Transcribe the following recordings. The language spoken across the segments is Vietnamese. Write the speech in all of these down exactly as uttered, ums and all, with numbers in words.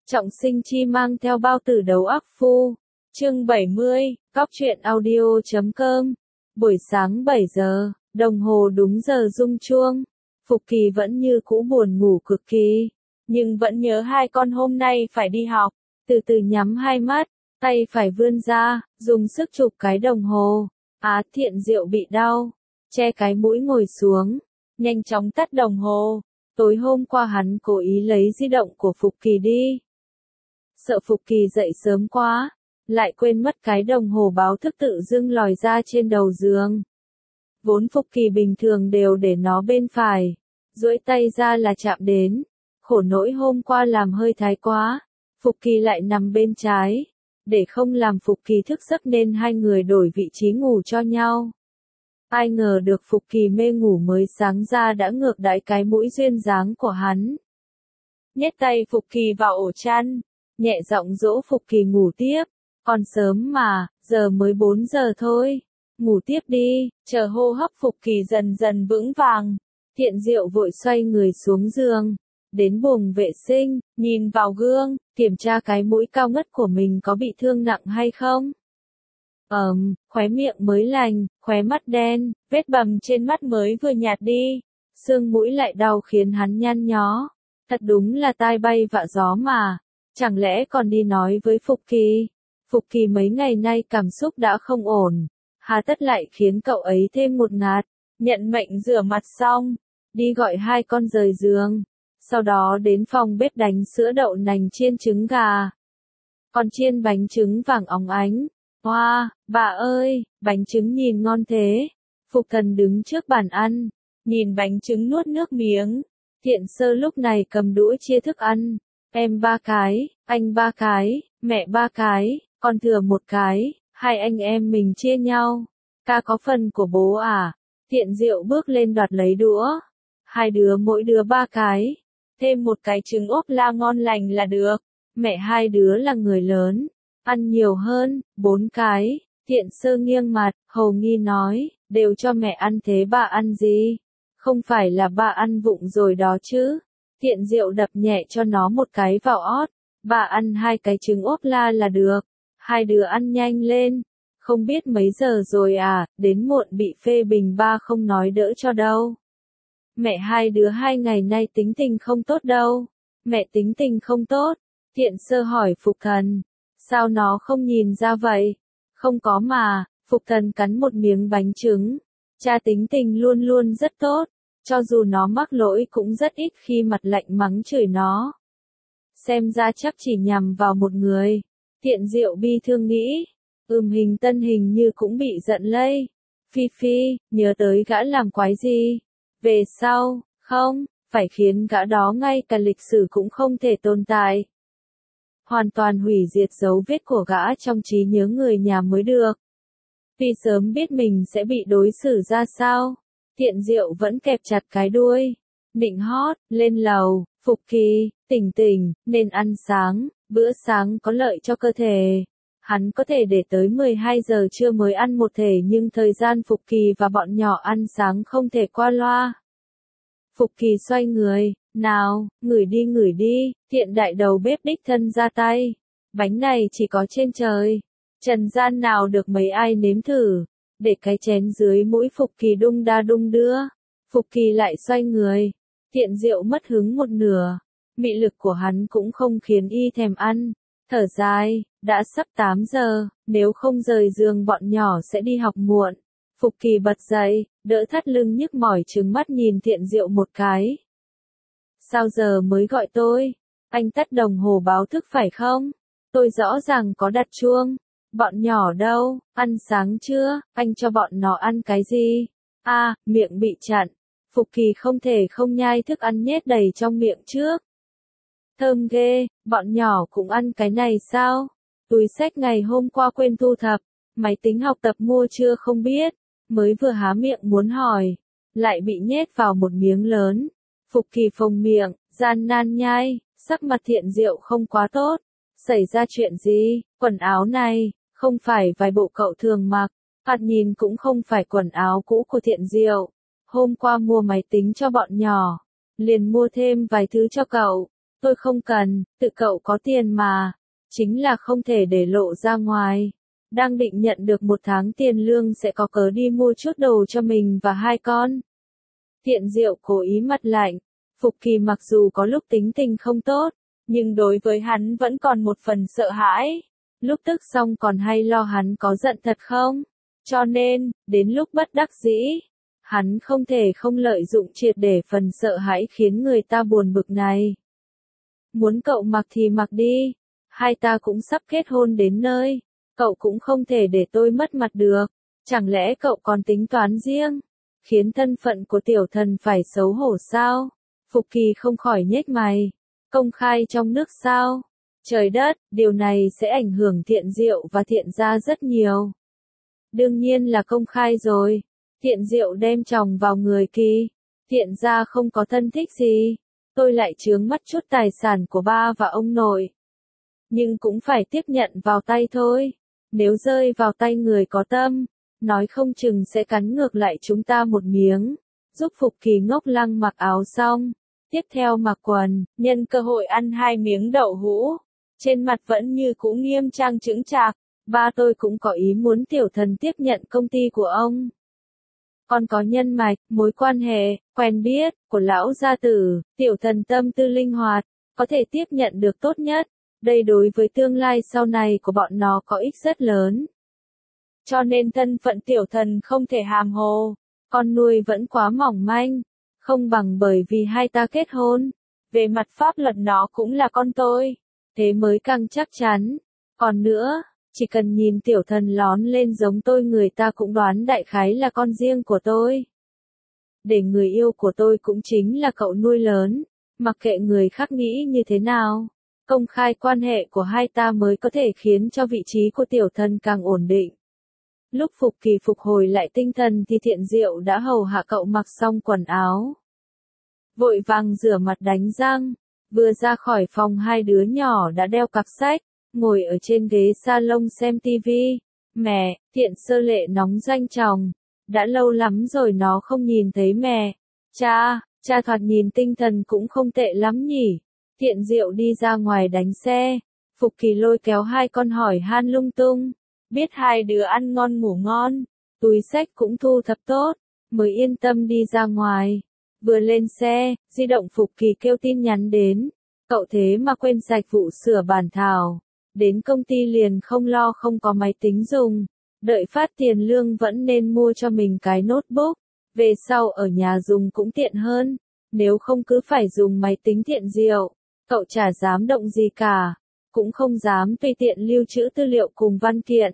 Trọng Sinh Chi mang theo bao tử đấu ác phu. Chương bảy mươi, Cóc truyện audio chấm com. Buổi sáng bảy giờ, đồng hồ đúng giờ rung chuông. Phục Kỳ vẫn như cũ buồn ngủ cực kỳ, nhưng vẫn nhớ hai con hôm nay phải đi học. Từ từ nhắm hai mắt, tay phải vươn ra, dùng sức chụp cái đồng hồ. Á Thiện Diệu bị đau, che cái mũi ngồi xuống, nhanh chóng tắt đồng hồ. Tối hôm qua hắn cố ý lấy di động của Phục Kỳ đi. Sợ Phục Kỳ dậy sớm quá, lại quên mất cái đồng hồ báo thức tự dưng lòi ra trên đầu giường. Vốn Phục Kỳ bình thường đều để nó bên phải, duỗi tay ra là chạm đến. Khổ nỗi hôm qua làm hơi thái quá, Phục Kỳ lại nằm bên trái. Để không làm Phục Kỳ thức giấc nên hai người đổi vị trí ngủ cho nhau. Ai ngờ được Phục Kỳ mê ngủ mới sáng ra đã ngược đãi cái mũi duyên dáng của hắn. Nhét tay Phục Kỳ vào ổ chăn, nhẹ giọng dỗ Phục Kỳ ngủ tiếp. Còn sớm mà, giờ mới bốn giờ thôi. Ngủ tiếp đi, chờ hô hấp Phục Kỳ dần dần vững vàng. Thiện Diệu vội xoay người xuống giường, đến buồng vệ sinh, nhìn vào gương, kiểm tra cái mũi cao ngất của mình có bị thương nặng hay không. Ờm, khóe miệng mới lành, khóe mắt đen, vết bầm trên mắt mới vừa nhạt đi. Xương mũi lại đau khiến hắn nhăn nhó. Thật đúng là tai bay vạ gió mà. Chẳng lẽ còn đi nói với Phục Kỳ? Phục Kỳ mấy ngày nay cảm xúc đã không ổn. Hà tất lại khiến cậu ấy thêm một ngạt. Nhận mệnh rửa mặt xong, đi gọi hai con rời giường. Sau đó đến phòng bếp đánh sữa đậu nành chiên trứng gà. Còn chiên bánh trứng vàng óng ánh. Hoa, wow, bà ơi, bánh trứng nhìn ngon thế. Phục Thần đứng trước bàn ăn, nhìn bánh trứng nuốt nước miếng. Thiện Sơ lúc này cầm đũa chia thức ăn. Em ba cái, anh ba cái, mẹ ba cái, con thừa một cái, hai anh em mình chia nhau. Ca có phần của bố à? Thiện Diệu bước lên đoạt lấy đũa. Hai đứa mỗi đứa ba cái. Thêm một cái trứng ốp la ngon lành là được. Mẹ hai đứa là người lớn. Ăn nhiều hơn, bốn cái. Thiện Sơ nghiêng mặt, hầu nghi nói, đều cho mẹ ăn thế bà ăn gì? Không phải là bà ăn vụng rồi đó chứ? Thiện Diệu đập nhẹ cho nó một cái vào ót. Bà ăn hai cái trứng ốp la là được. Hai đứa ăn nhanh lên. Không biết mấy giờ rồi à, đến muộn bị phê bình ba không nói đỡ cho đâu. Mẹ hai đứa hai ngày nay tính tình không tốt đâu. Mẹ tính tình không tốt. Thiện Sơ hỏi Phục Thần. Sao nó không nhìn ra vậy? Không có mà, Phục Thần cắn một miếng bánh trứng. Cha tính tình luôn luôn rất tốt. Cho dù nó mắc lỗi cũng rất ít khi mặt lạnh mắng chửi nó. Xem ra chắc chỉ nhằm vào một người. Thiện Diệu bi thương nghĩ. Ừm Hình Tân hình như cũng bị giận lây. Phi Phi, nhớ tới gã làm quái gì? Về sau, không, phải khiến gã đó ngay cả lịch sử cũng không thể tồn tại. Hoàn toàn hủy diệt dấu vết của gã trong trí nhớ người nhà mới được. Vì sớm biết mình sẽ bị đối xử ra sao. Thiện Diệu vẫn kẹp chặt cái đuôi. Nịnh hót, lên lầu, Phục Kỳ, tỉnh tỉnh, nên ăn sáng, bữa sáng có lợi cho cơ thể. Hắn có thể để tới mười hai giờ trưa mới ăn một thể nhưng thời gian Phục Kỳ và bọn nhỏ ăn sáng không thể qua loa. Phục Kỳ xoay người, nào, ngửi đi ngửi đi, Thiện đại đầu bếp đích thân ra tay. Bánh này chỉ có trên trời. Trần gian nào được mấy ai nếm thử. Để cái chén dưới mũi Phục Kỳ đung đa đung đưa. Phục Kỳ lại xoay người. Thiện Diệu mất hứng một nửa. Mị lực của hắn cũng không khiến y thèm ăn. Thở dài, đã sắp tám giờ, nếu không rời giường bọn nhỏ sẽ đi học muộn. Phục Kỳ bật dậy, đỡ thắt lưng nhức mỏi trừng mắt nhìn Thiện Diệu một cái. Sao giờ mới gọi tôi? Anh tắt đồng hồ báo thức phải không? Tôi rõ ràng có đặt chuông. Bọn nhỏ đâu, ăn sáng chưa, anh cho bọn nó ăn cái gì? À, miệng bị chặn. Phục Kỳ không thể không nhai thức ăn nhét đầy trong miệng trước. Thơm ghê, bọn nhỏ cũng ăn cái này sao? Túi xách ngày hôm qua quên thu thập, máy tính học tập mua chưa không biết, mới vừa há miệng muốn hỏi, lại bị nhét vào một miếng lớn. Phục Kỳ phồng miệng, gian nan nhai, sắc mặt Thiện Diệu không quá tốt. Xảy ra chuyện gì? Quần áo này, không phải vài bộ cậu thường mặc, thoạt nhìn cũng không phải quần áo cũ của Thiện Diệu. Hôm qua mua máy tính cho bọn nhỏ, liền mua thêm vài thứ cho cậu. Tôi không cần, tự cậu có tiền mà. Chính là không thể để lộ ra ngoài. Đang định nhận được một tháng tiền lương sẽ có cớ đi mua chút đồ cho mình và hai con. Thiện Diệu cố ý mặt lạnh. Phục Kỳ mặc dù có lúc tính tình không tốt, nhưng đối với hắn vẫn còn một phần sợ hãi. Lúc tức xong còn hay lo hắn có giận thật không? Cho nên, đến lúc bất đắc dĩ, hắn không thể không lợi dụng triệt để phần sợ hãi khiến người ta buồn bực này. Muốn cậu mặc thì mặc đi, hai ta cũng sắp kết hôn đến nơi, cậu cũng không thể để tôi mất mặt được, chẳng lẽ cậu còn tính toán riêng, khiến thân phận của tiểu thần phải xấu hổ sao? Phục Kỳ không khỏi nhếch mày, công khai trong nước sao? Trời đất, điều này sẽ ảnh hưởng Thiện Diệu và Thiện gia rất nhiều. Đương nhiên là công khai rồi, Thiện Diệu đem chồng vào người Kỳ, Thiện gia không có thân thích gì, tôi lại chướng mắt chút tài sản của ba và ông nội. Nhưng cũng phải tiếp nhận vào tay thôi, nếu rơi vào tay người có tâm, nói không chừng sẽ cắn ngược lại chúng ta một miếng. Giúp Phục Kỳ ngốc lăng mặc áo xong, tiếp theo mặc quần, nhân cơ hội ăn hai miếng đậu hũ, trên mặt vẫn như cũ nghiêm trang chững chạc. Ba tôi cũng có ý muốn tiểu thần tiếp nhận công ty của ông. Còn có nhân mạch, mối quan hệ, quen biết, của lão gia tử, tiểu thần tâm tư linh hoạt, có thể tiếp nhận được tốt nhất. Đây đối với tương lai sau này của bọn nó có ích rất lớn. Cho nên thân phận tiểu thần không thể hàm hồ, con nuôi vẫn quá mỏng manh, không bằng bởi vì hai ta kết hôn. Về mặt pháp luật nó cũng là con tôi, thế mới càng chắc chắn. Còn nữa, chỉ cần nhìn tiểu thần lón lên giống tôi người ta cũng đoán đại khái là con riêng của tôi. Để người yêu của tôi cũng chính là cậu nuôi lớn, mặc kệ người khác nghĩ như thế nào. Công khai quan hệ của hai ta mới có thể khiến cho vị trí của tiểu thần càng ổn định. Lúc Phục Kỳ phục hồi lại tinh thần thì Thiện Diệu đã hầu hạ cậu mặc xong quần áo. Vội vàng rửa mặt đánh răng, vừa ra khỏi phòng hai đứa nhỏ đã đeo cặp sách, ngồi ở trên ghế salon xem tivi. Mẹ, Thiện Sơ Lệ nóng danh chồng, đã lâu lắm rồi nó không nhìn thấy mẹ. Cha, cha thoạt nhìn tinh thần cũng không tệ lắm nhỉ. Thiện Diệu đi ra ngoài đánh xe, Phục Kỳ lôi kéo hai con hỏi han lung tung, biết hai đứa ăn ngon ngủ ngon, túi xách cũng thu thập tốt, mới yên tâm đi ra ngoài. Vừa lên xe, di động Phục Kỳ kêu tin nhắn đến, cậu thế mà quên sạch vụ sửa bản thảo, đến công ty liền không lo không có máy tính dùng, đợi phát tiền lương vẫn nên mua cho mình cái notebook, về sau ở nhà dùng cũng tiện hơn, nếu không cứ phải dùng máy tính. Thiện Diệu, cậu chả dám động gì cả, cũng không dám tùy tiện lưu trữ tư liệu cùng văn kiện.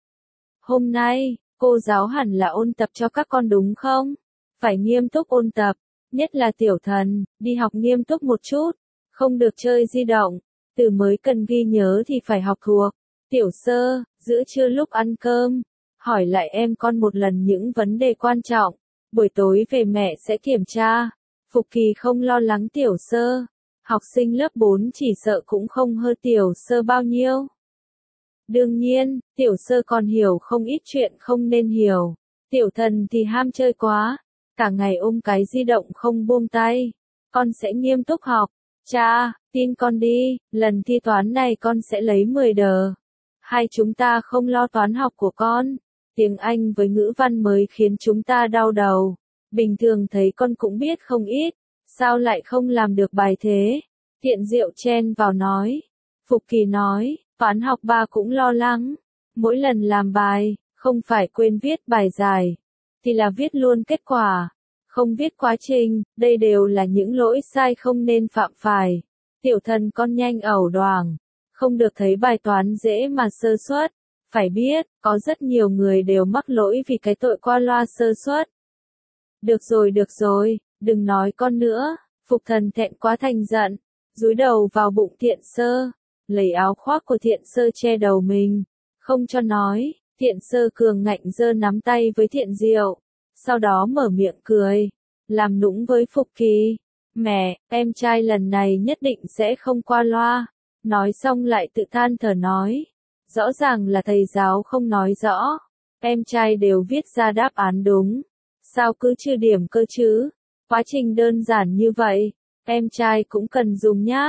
Hôm nay, cô giáo hẳn là ôn tập cho các con đúng không? Phải nghiêm túc ôn tập, nhất là tiểu thần, đi học nghiêm túc một chút, không được chơi di động, từ mới cần ghi nhớ thì phải học thuộc. Tiểu Sơ, giữa trưa lúc ăn cơm, hỏi lại em con một lần những vấn đề quan trọng, buổi tối về mẹ sẽ kiểm tra. Phục Kỳ không lo lắng Tiểu Sơ, học sinh lớp bốn chỉ sợ cũng không hơn Tiểu Sơ bao nhiêu. Đương nhiên, Tiểu Sơ còn hiểu không ít chuyện không nên hiểu, tiểu thần thì ham chơi quá, cả ngày ôm cái di động không buông tay. Con sẽ nghiêm túc học, cha, tin con đi, lần thi toán này con sẽ lấy mười đờ. Hai chúng ta không lo toán học của con, tiếng Anh với ngữ văn mới khiến chúng ta đau đầu. Bình thường thấy con cũng biết không ít, sao lại không làm được bài thế? Thiện Diệu chen vào nói. Phục Kỳ nói, toán học ba cũng lo lắng. Mỗi lần làm bài, không phải quên viết bài giải, thì là viết luôn kết quả, không viết quá trình, đây đều là những lỗi sai không nên phạm phải. Tiểu thần con nhanh ẩu đoàng, không được thấy bài toán dễ mà sơ suất. Phải biết, có rất nhiều người đều mắc lỗi vì cái tội qua loa sơ suất. Được rồi được rồi, đừng nói con nữa. Phục Thần thẹn quá thành giận, dúi đầu vào bụng Thiện Sơ, lấy áo khoác của Thiện Sơ che đầu mình, không cho nói. Thiện Sơ cường ngạnh giơ nắm tay với Thiện Diệu, sau đó mở miệng cười, làm nũng với Phục Kỳ. Mẹ, em trai lần này nhất định sẽ không qua loa. Nói xong lại tự than thở nói, rõ ràng là thầy giáo không nói rõ, em trai đều viết ra đáp án đúng, sao cứ trừ điểm cơ chứ? Quá trình đơn giản như vậy, em trai cũng cần dùng nháp.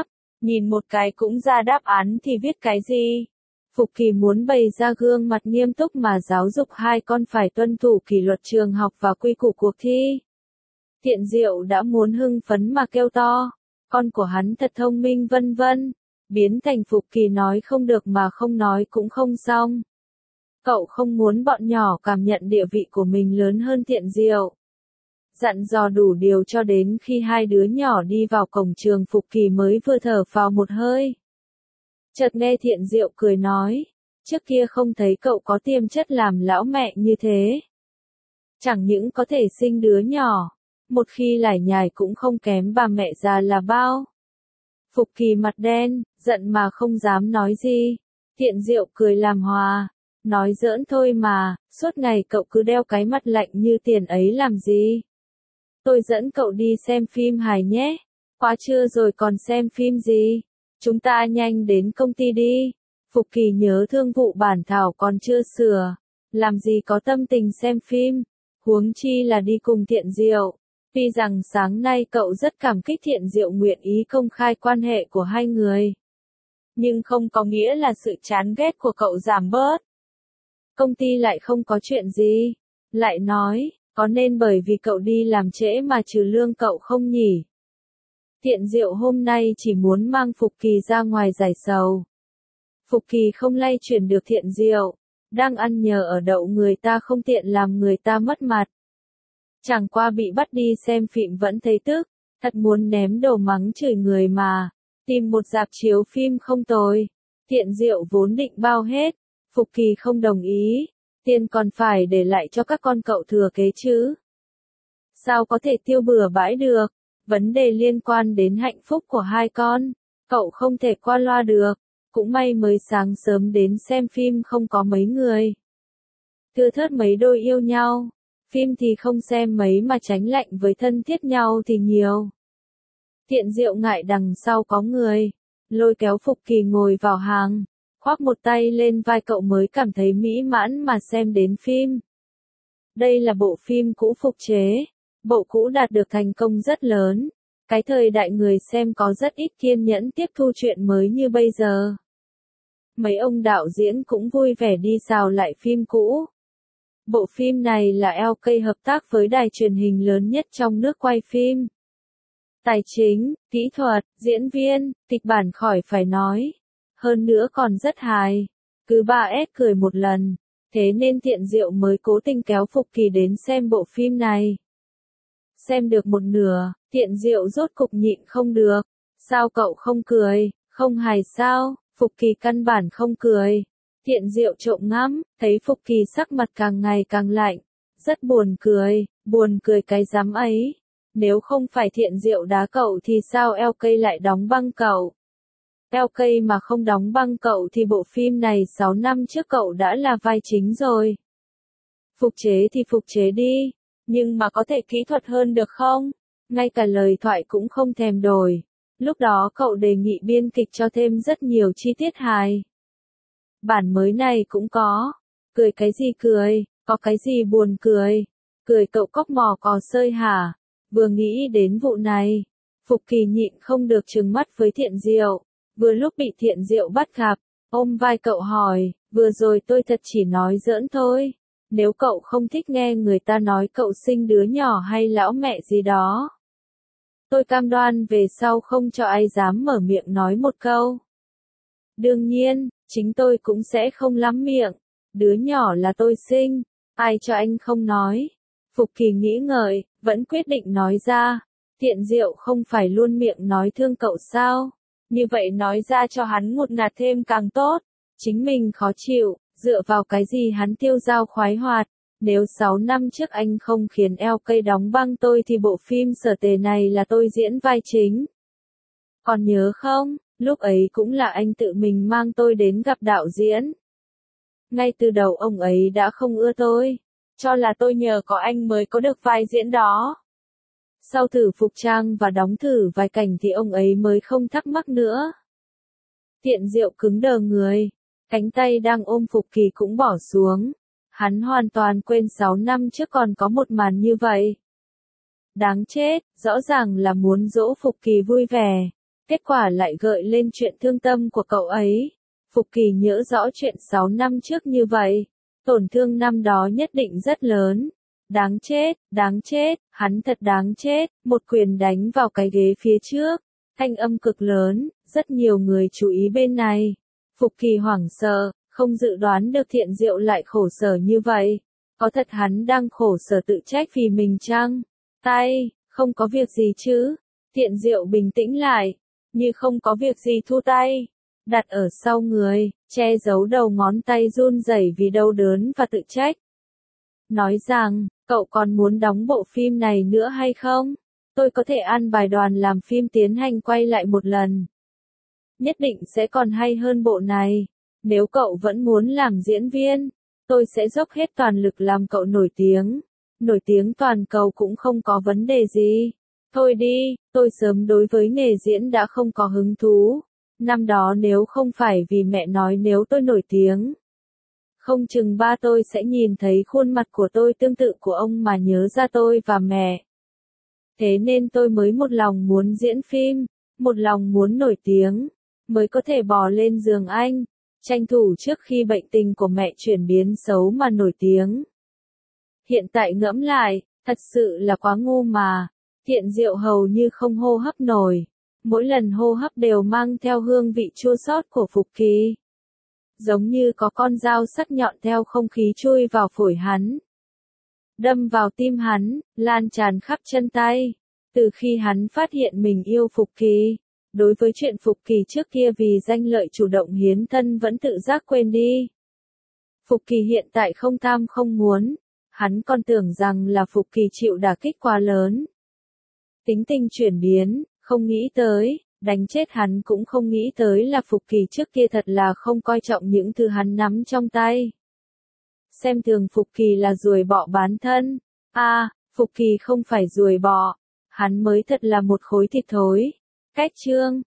Nhìn một cái cũng ra đáp án thì viết cái gì? Phục Kỳ muốn bày ra gương mặt nghiêm túc mà giáo dục hai con phải tuân thủ kỷ luật trường học và quy củ cuộc thi. Thiện Diệu đã muốn hưng phấn mà kêu to, con của hắn thật thông minh vân vân, biến thành Phục Kỳ nói không được mà không nói cũng không xong. Cậu không muốn bọn nhỏ cảm nhận địa vị của mình lớn hơn Thiện Diệu. Dặn dò đủ điều cho đến khi hai đứa nhỏ đi vào cổng trường Phục Kỳ mới vừa thở phào một hơi. Chợt nghe Thiện Diệu cười nói, trước kia không thấy cậu có tiềm chất làm lão mẹ như thế. Chẳng những có thể sinh đứa nhỏ, một khi lải nhải cũng không kém bà mẹ già là bao. Phục Kỳ mặt đen, giận mà không dám nói gì. Thiện Diệu cười làm hòa, nói giỡn thôi mà, suốt ngày cậu cứ đeo cái mặt lạnh như tiền ấy làm gì. Tôi dẫn cậu đi xem phim hài nhé. Quá trưa rồi còn xem phim gì? Chúng ta nhanh đến công ty đi. Phục Kỳ nhớ thương vụ bản thảo còn chưa sửa, làm gì có tâm tình xem phim, huống chi là đi cùng Thiện Diệu. Tuy rằng sáng nay cậu rất cảm kích Thiện Diệu nguyện ý công khai quan hệ của hai người, nhưng không có nghĩa là sự chán ghét của cậu giảm bớt. Công ty lại không có chuyện gì. Lại nói, có nên bởi vì cậu đi làm trễ mà trừ lương cậu không nhỉ? Thiện Diệu hôm nay chỉ muốn mang Phục Kỳ ra ngoài giải sầu. Phục Kỳ không lay chuyển được Thiện Diệu, đang ăn nhờ ở đậu người ta không tiện làm người ta mất mặt. Chẳng qua bị bắt đi xem phim vẫn thấy tức, thật muốn ném đồ mắng chửi người mà. Tìm một rạp chiếu phim không tồi. Thiện Diệu vốn định bao hết, Phục Kỳ không đồng ý, tiền còn phải để lại cho các con cậu thừa kế chứ. Sao có thể tiêu bừa bãi được, vấn đề liên quan đến hạnh phúc của hai con, cậu không thể qua loa được. Cũng may mới sáng sớm đến xem phim không có mấy người. Thưa thớt mấy đôi yêu nhau, phim thì không xem mấy mà tránh lạnh với thân thiết nhau thì nhiều. Thiện Diệu ngại đằng sau có người, lôi kéo Phục Kỳ ngồi vào hàng, khoác một tay lên vai cậu mới cảm thấy mỹ mãn mà xem đến phim. Đây là bộ phim cũ phục chế, bộ cũ đạt được thành công rất lớn. Cái thời đại người xem có rất ít kiên nhẫn tiếp thu chuyện mới như bây giờ. Mấy ông đạo diễn cũng vui vẻ đi xào lại phim cũ. Bộ phim này là lờ ca hợp tác với đài truyền hình lớn nhất trong nước quay phim. Tài chính, kỹ thuật, diễn viên, kịch bản khỏi phải nói. Hơn nữa còn rất hài. Cứ ba ét cười một lần. Thế nên Thiện Diệu mới cố tình kéo Phục Kỳ đến xem bộ phim này. Xem được một nửa, Thiện Diệu rốt cục nhịn không được. Sao cậu không cười, không hài sao? Phục Kỳ căn bản không cười. Thiện Diệu trộm ngắm, thấy Phục Kỳ sắc mặt càng ngày càng lạnh. Rất buồn cười, buồn cười cái dám ấy. Nếu không phải Thiện Diệu đá cậu thì sao lờ ca lại đóng băng cậu? lờ ca mà không đóng băng cậu thì bộ phim này sáu năm trước cậu đã là vai chính rồi. Phục chế thì phục chế đi, nhưng mà có thể kỹ thuật hơn được không? Ngay cả lời thoại cũng không thèm đổi. Lúc đó cậu đề nghị biên kịch cho thêm rất nhiều chi tiết hài. Bản mới này cũng có. Cười cái gì cười, có cái gì buồn cười. Cười cậu cóc mò cò sơi hả? Vừa nghĩ đến vụ này, Phục Kỳ nhịn không được trừng mắt với Thiện Diệu. Vừa lúc bị Thiện Diệu bắt gặp, ôm vai cậu hỏi, vừa rồi tôi thật chỉ nói giỡn thôi. Nếu cậu không thích nghe người ta nói cậu sinh đứa nhỏ hay lão mẹ gì đó, tôi cam đoan về sau không cho ai dám mở miệng nói một câu. Đương nhiên, chính tôi cũng sẽ không lắm miệng. Đứa nhỏ là tôi sinh, ai cho anh không nói. Phục Kỳ nghĩ ngợi, vẫn quyết định nói ra. Thiện Diệu không phải luôn miệng nói thương cậu sao? Như vậy nói ra cho hắn ngột ngạt thêm càng tốt. Chính mình khó chịu, dựa vào cái gì hắn tiêu dao khoái hoạt. Nếu sáu năm trước anh không khiến lờ ca đóng băng tôi thì bộ phim Sở Tề này là tôi diễn vai chính. Còn nhớ không, lúc ấy cũng là anh tự mình mang tôi đến gặp đạo diễn. Ngay từ đầu ông ấy đã không ưa tôi, cho là tôi nhờ có anh mới có được vai diễn đó. Sau thử phục trang và đóng thử vài cảnh thì ông ấy mới không thắc mắc nữa. Thiện Diệu cứng đờ người, cánh tay đang ôm Phục Kỳ cũng bỏ xuống. Hắn hoàn toàn quên sáu năm trước còn có một màn như vậy. Đáng chết, rõ ràng là muốn dỗ Phục Kỳ vui vẻ. Kết quả lại gợi lên chuyện thương tâm của cậu ấy. Phục Kỳ nhớ rõ chuyện sáu năm trước như vậy. Tổn thương năm đó nhất định rất lớn. Đáng chết, đáng chết, hắn thật đáng chết. Một quyền đánh vào cái ghế phía trước. Thanh âm cực lớn, rất nhiều người chú ý bên này. Phục Kỳ hoảng sợ, không dự đoán được Thiện Diệu lại khổ sở như vậy. Có thật hắn đang khổ sở tự trách vì mình chăng? Tay, không có việc gì chứ? Thiện Diệu bình tĩnh lại, như không có việc gì thu tay, đặt ở sau người, che giấu đầu ngón tay run rẩy vì đau đớn và tự trách. Nói rằng, cậu còn muốn đóng bộ phim này nữa hay không? Tôi có thể an bài đoàn làm phim tiến hành quay lại một lần. Nhất định sẽ còn hay hơn bộ này. Nếu cậu vẫn muốn làm diễn viên, tôi sẽ dốc hết toàn lực làm cậu nổi tiếng. Nổi tiếng toàn cầu cũng không có vấn đề gì. Thôi đi, tôi sớm đối với nghề diễn đã không có hứng thú. Năm đó nếu không phải vì mẹ nói nếu tôi nổi tiếng, không chừng ba tôi sẽ nhìn thấy khuôn mặt của tôi tương tự của ông mà nhớ ra tôi và mẹ. Thế nên tôi mới một lòng muốn diễn phim, một lòng muốn nổi tiếng, mới có thể bò lên giường anh, tranh thủ trước khi bệnh tình của mẹ chuyển biến xấu mà nổi tiếng. Hiện tại ngẫm lại, thật sự là quá ngu mà. Thiện Diệu hầu như không hô hấp nổi. Mỗi lần hô hấp đều mang theo hương vị chua xót của Phục Kỳ. Giống như có con dao sắc nhọn theo không khí chui vào phổi hắn. Đâm vào tim hắn, lan tràn khắp chân tay. Từ khi hắn phát hiện mình yêu Phục Kỳ, đối với chuyện Phục Kỳ trước kia vì danh lợi chủ động hiến thân vẫn tự giác quên đi. Phục Kỳ hiện tại không tham không muốn. Hắn còn tưởng rằng là Phục Kỳ chịu đả kích quá lớn. Tính tình chuyển biến, không nghĩ tới, đánh chết hắn cũng không nghĩ tới là Phục Kỳ trước kia thật là không coi trọng những thứ hắn nắm trong tay. Xem thường Phục Kỳ là ruồi bọ bán thân. À, Phục Kỳ không phải ruồi bọ, hắn mới thật là một khối thịt thối. Cách chương